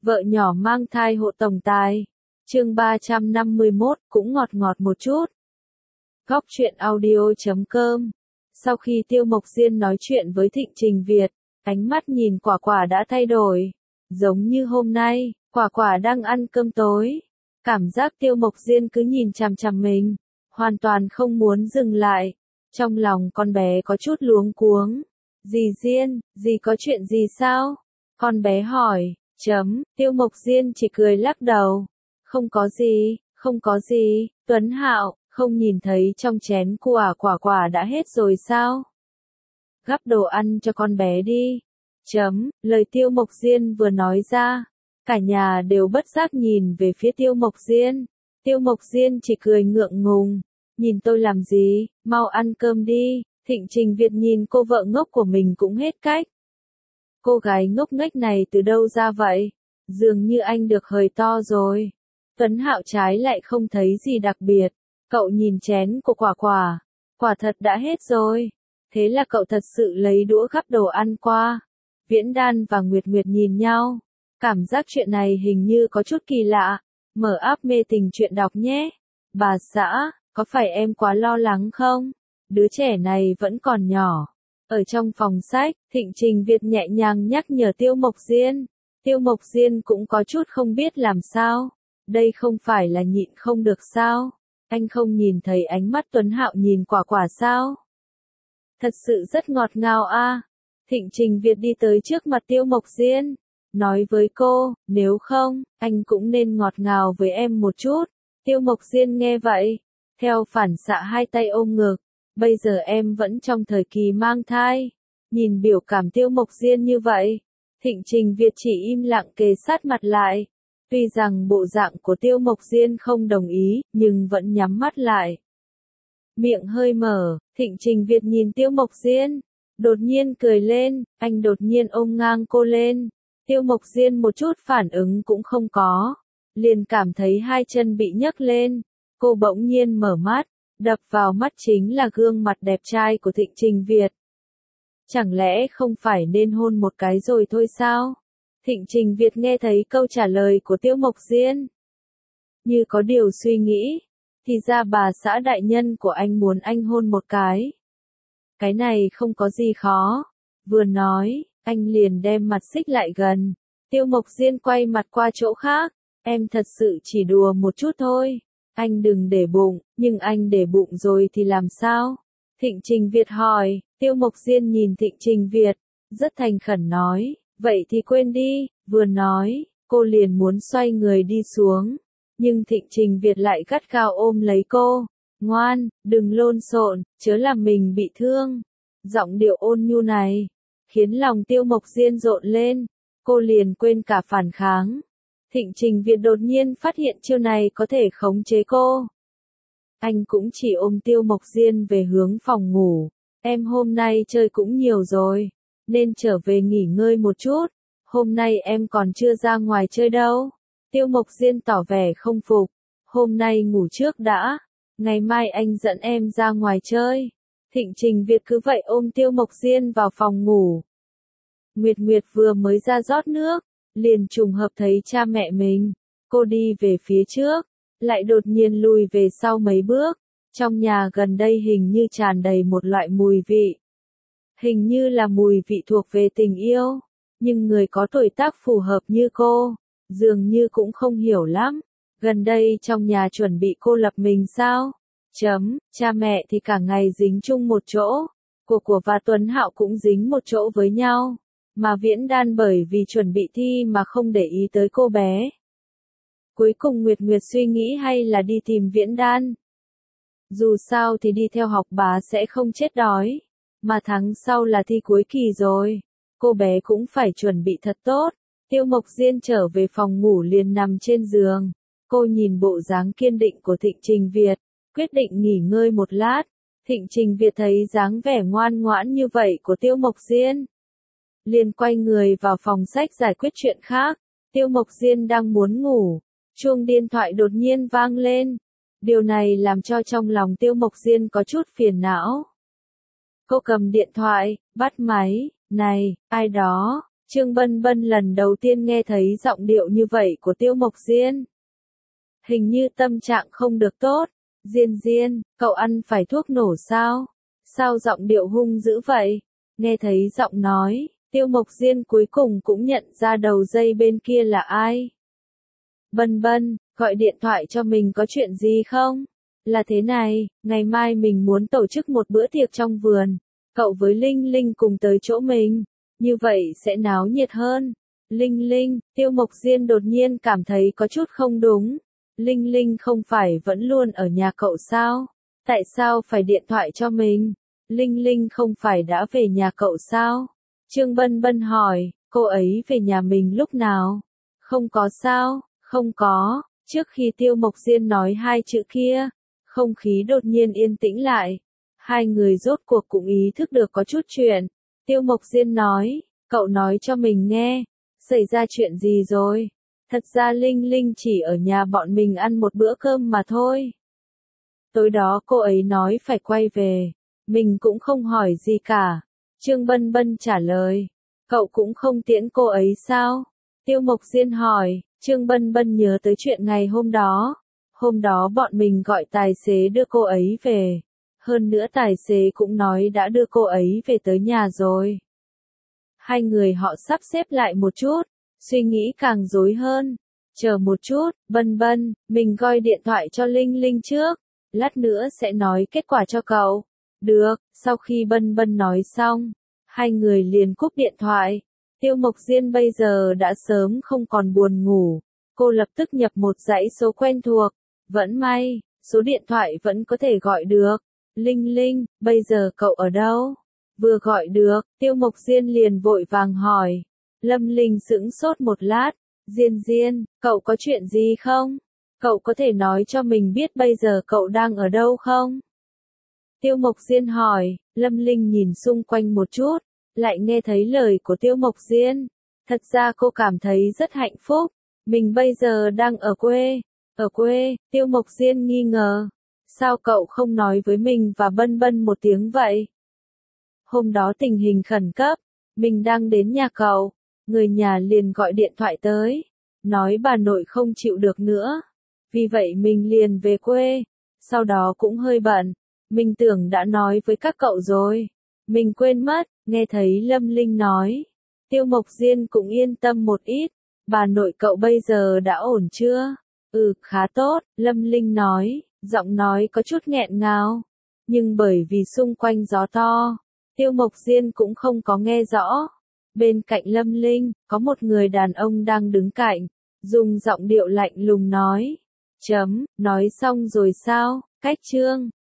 Vợ nhỏ mang thai hộ tổng tài. Chương 351, cũng ngọt ngọt một chút. Góc truyện audio.com. Sau khi Tiêu Mộc Diên nói chuyện với Thịnh Trình Việt, ánh mắt nhìn Quả Quả đã thay đổi. Giống như hôm nay, Quả Quả đang ăn cơm tối. Cảm giác Tiêu Mộc Diên cứ nhìn chằm chằm mình, hoàn toàn không muốn dừng lại. Trong lòng con bé có chút luống cuống. Dì Diên, dì có chuyện gì sao? Con bé hỏi. Tiêu Mộc Diên chỉ cười lắc đầu. Không có gì, không có gì, Tuấn Hạo, không nhìn thấy trong chén của Quả Quả đã hết rồi sao? Gắp đồ ăn cho con bé đi. Lời Tiêu Mộc Diên vừa nói ra, cả nhà đều bất giác nhìn về phía Tiêu Mộc Diên. Tiêu Mộc Diên chỉ cười ngượng ngùng. Nhìn tôi làm gì, mau ăn cơm đi. Thịnh Trình Việt nhìn cô vợ ngốc của mình cũng hết cách. Cô gái ngốc nghếch này từ đâu ra vậy? Dường như anh được hời to rồi. Tuấn Hạo trái lại không thấy gì đặc biệt. Cậu nhìn chén của Quả Quả. Quả thật đã hết rồi. Thế là cậu thật sự lấy đũa gắp đồ ăn qua. Viễn Đan và Nguyệt Nguyệt nhìn nhau. Cảm giác chuyện này hình như có chút kỳ lạ. Mở app mê tình chuyện đọc nhé. Bà xã, có phải em quá lo lắng không? Đứa trẻ này vẫn còn nhỏ. Ở trong phòng sách, Thịnh Trình Việt nhẹ nhàng nhắc nhở Tiêu Mộc Diên. Tiêu Mộc Diên cũng có chút không biết làm sao. Đây không phải là nhịn không được sao? Anh không nhìn thấy ánh mắt Tuấn Hạo nhìn Quả Quả sao? Thật sự rất ngọt ngào a. Thịnh Trình Việt đi tới trước mặt Tiêu Mộc Diên. Nói với cô, nếu không, anh cũng nên ngọt ngào với em một chút. Tiêu Mộc Diên nghe vậy. Theo phản xạ hai tay ôm ngực. Bây giờ em vẫn trong thời kỳ mang thai. Nhìn biểu cảm Tiêu Mộc Diên như vậy. Thịnh Trình Việt chỉ im lặng kề sát mặt lại. Tuy rằng bộ dạng của Tiêu Mộc Diên không đồng ý, nhưng vẫn nhắm mắt lại. Miệng hơi mở, Thịnh Trình Việt nhìn Tiêu Mộc Diên. Đột nhiên cười lên, anh đột nhiên ôm ngang cô lên. Tiêu Mộc Diên một chút phản ứng cũng không có. Liền cảm thấy hai chân bị nhấc lên. Cô bỗng nhiên mở mắt. Đập vào mắt chính là gương mặt đẹp trai của Thịnh Trình Việt. Chẳng lẽ không phải nên hôn một cái rồi thôi sao? Thịnh Trình Việt nghe thấy câu trả lời của Tiêu Mộc Diên. Như có điều suy nghĩ. Thì ra bà xã đại nhân của anh muốn anh hôn một cái. Cái này không có gì khó. Vừa nói, anh liền đem mặt xích lại gần. Tiêu Mộc Diên quay mặt qua chỗ khác. Em thật sự chỉ đùa một chút thôi. Anh đừng để bụng, nhưng anh để bụng rồi thì làm sao? Thịnh Trình Việt hỏi. Tiêu Mộc Diên nhìn Thịnh Trình Việt. Rất thành khẩn nói. Vậy thì quên đi. Vừa nói, cô liền muốn xoay người đi xuống. Nhưng Thịnh Trình Việt lại gắt gao ôm lấy cô. Ngoan, đừng lộn xộn, chớ làm mình bị thương. Giọng điệu ôn nhu này khiến lòng Tiêu Mộc Diên rộn lên. Cô liền quên cả phản kháng. Thịnh Trình Việt đột nhiên phát hiện chiêu này có thể khống chế cô. Anh cũng chỉ ôm Tiêu Mộc Diên về hướng phòng ngủ. Em hôm nay chơi cũng nhiều rồi, nên trở về nghỉ ngơi một chút. Hôm nay em còn chưa ra ngoài chơi đâu. Tiêu Mộc Diên tỏ vẻ không phục. Hôm nay ngủ trước đã. Ngày mai anh dẫn em ra ngoài chơi. Thịnh Trình Việt cứ vậy ôm Tiêu Mộc Diên vào phòng ngủ. Nguyệt Nguyệt vừa mới ra rót nước. Liền trùng hợp thấy cha mẹ mình. Cô đi về phía trước. Lại đột nhiên lùi về sau mấy bước. Trong nhà gần đây hình như tràn đầy một loại mùi vị. Hình như là mùi vị thuộc về tình yêu. Nhưng người có tuổi tác phù hợp như cô, dường như cũng không hiểu lắm. Gần đây trong nhà chuẩn bị cô lập mình sao? Cha mẹ thì cả ngày dính chung một chỗ. Của và Tuấn Hạo cũng dính một chỗ với nhau. Mà Viễn Đan bởi vì chuẩn bị thi mà không để ý tới cô bé. Cuối cùng Nguyệt Nguyệt suy nghĩ hay là đi tìm Viễn Đan. Dù sao thì đi theo học bá sẽ không chết đói. Mà tháng sau là thi cuối kỳ rồi. Cô bé cũng phải chuẩn bị thật tốt. Tiêu Mộc Diên trở về phòng ngủ liền nằm trên giường. Cô nhìn bộ dáng kiên định của Thịnh Trình Việt. Quyết định nghỉ ngơi một lát. Thịnh Trình Việt thấy dáng vẻ ngoan ngoãn như vậy của Tiêu Mộc Diên. Liền quay người vào phòng sách giải quyết chuyện khác. Tiêu Mộc Diên đang muốn ngủ. Chuông điện thoại đột nhiên vang lên. Điều này làm cho trong lòng Tiêu Mộc Diên có chút phiền não. Cô cầm điện thoại, bắt máy. Này, ai đó? Trương Bân Bân lần đầu tiên nghe thấy giọng điệu như vậy của Tiêu Mộc Diên. Hình như tâm trạng không được tốt. Diên Diên, cậu ăn phải thuốc nổ sao? Sao giọng điệu hung dữ vậy? Nghe thấy giọng nói, Tiêu Mộc Diên cuối cùng cũng nhận ra đầu dây bên kia là ai. Bân Bân, gọi điện thoại cho mình có chuyện gì không? Là thế này, ngày mai mình muốn tổ chức một bữa tiệc trong vườn. Cậu với Linh Linh cùng tới chỗ mình. Như vậy sẽ náo nhiệt hơn. Linh Linh, Tiêu Mộc Diên đột nhiên cảm thấy có chút không đúng. Linh Linh không phải vẫn luôn ở nhà cậu sao? Tại sao phải điện thoại cho mình? Linh Linh không phải đã về nhà cậu sao? Trương Bân Bân hỏi, cô ấy về nhà mình lúc nào? Không có sao, không có. Trước khi Tiêu Mộc Diên nói hai chữ kia, không khí đột nhiên yên tĩnh lại. Hai người rốt cuộc cũng ý thức được có chút chuyện. Tiêu Mộc Diên nói, cậu nói cho mình nghe, xảy ra chuyện gì rồi? Thật ra Linh Linh chỉ ở nhà bọn mình ăn một bữa cơm mà thôi. Tối đó cô ấy nói phải quay về, mình cũng không hỏi gì cả. Trương Bân Bân trả lời, cậu cũng không tiễn cô ấy sao? Tiêu Mộc Diên hỏi, Trương Bân Bân nhớ tới chuyện ngày hôm đó. Hôm đó bọn mình gọi tài xế đưa cô ấy về. Hơn nữa tài xế cũng nói đã đưa cô ấy về tới nhà rồi. Hai người họ sắp xếp lại một chút, suy nghĩ càng rối hơn. Chờ một chút, Bân Bân, mình gọi điện thoại cho Linh Linh trước, lát nữa sẽ nói kết quả cho cậu. Được, sau khi Bân Bân nói xong, hai người liền cúp điện thoại. Tiêu Mộc Diên bây giờ đã sớm không còn buồn ngủ, cô lập tức nhập một dãy số quen thuộc, vẫn may, số điện thoại vẫn có thể gọi được. Linh Linh, bây giờ cậu ở đâu? Vừa gọi được, Tiêu Mộc Diên liền vội vàng hỏi. Lâm Linh sững sốt một lát, Diên Diên, cậu có chuyện gì không? Cậu có thể nói cho mình biết bây giờ cậu đang ở đâu không? Tiêu Mộc Diên hỏi, Lâm Linh nhìn xung quanh một chút, lại nghe thấy lời của Tiêu Mộc Diên. Thật ra cô cảm thấy rất hạnh phúc, mình bây giờ đang ở quê. Ở quê, Tiêu Mộc Diên nghi ngờ. Sao cậu không nói với mình và Bân Bân một tiếng vậy? Hôm đó tình hình khẩn cấp, mình đang đến nhà cậu, người nhà liền gọi điện thoại tới, nói bà nội không chịu được nữa. Vì vậy mình liền về quê, sau đó cũng hơi bận, mình tưởng đã nói với các cậu rồi. Mình quên mất, nghe thấy Lâm Linh nói. Tiêu Mộc Diên cũng yên tâm một ít, bà nội cậu bây giờ đã ổn chưa? Khá tốt, Lâm Linh nói, giọng nói có chút nghẹn ngào. Nhưng bởi vì xung quanh gió to, Tiêu Mộc Diên cũng không có nghe rõ. Bên cạnh Lâm Linh, có một người đàn ông đang đứng cạnh, dùng giọng điệu lạnh lùng nói. Nói xong rồi sao, cách Trương?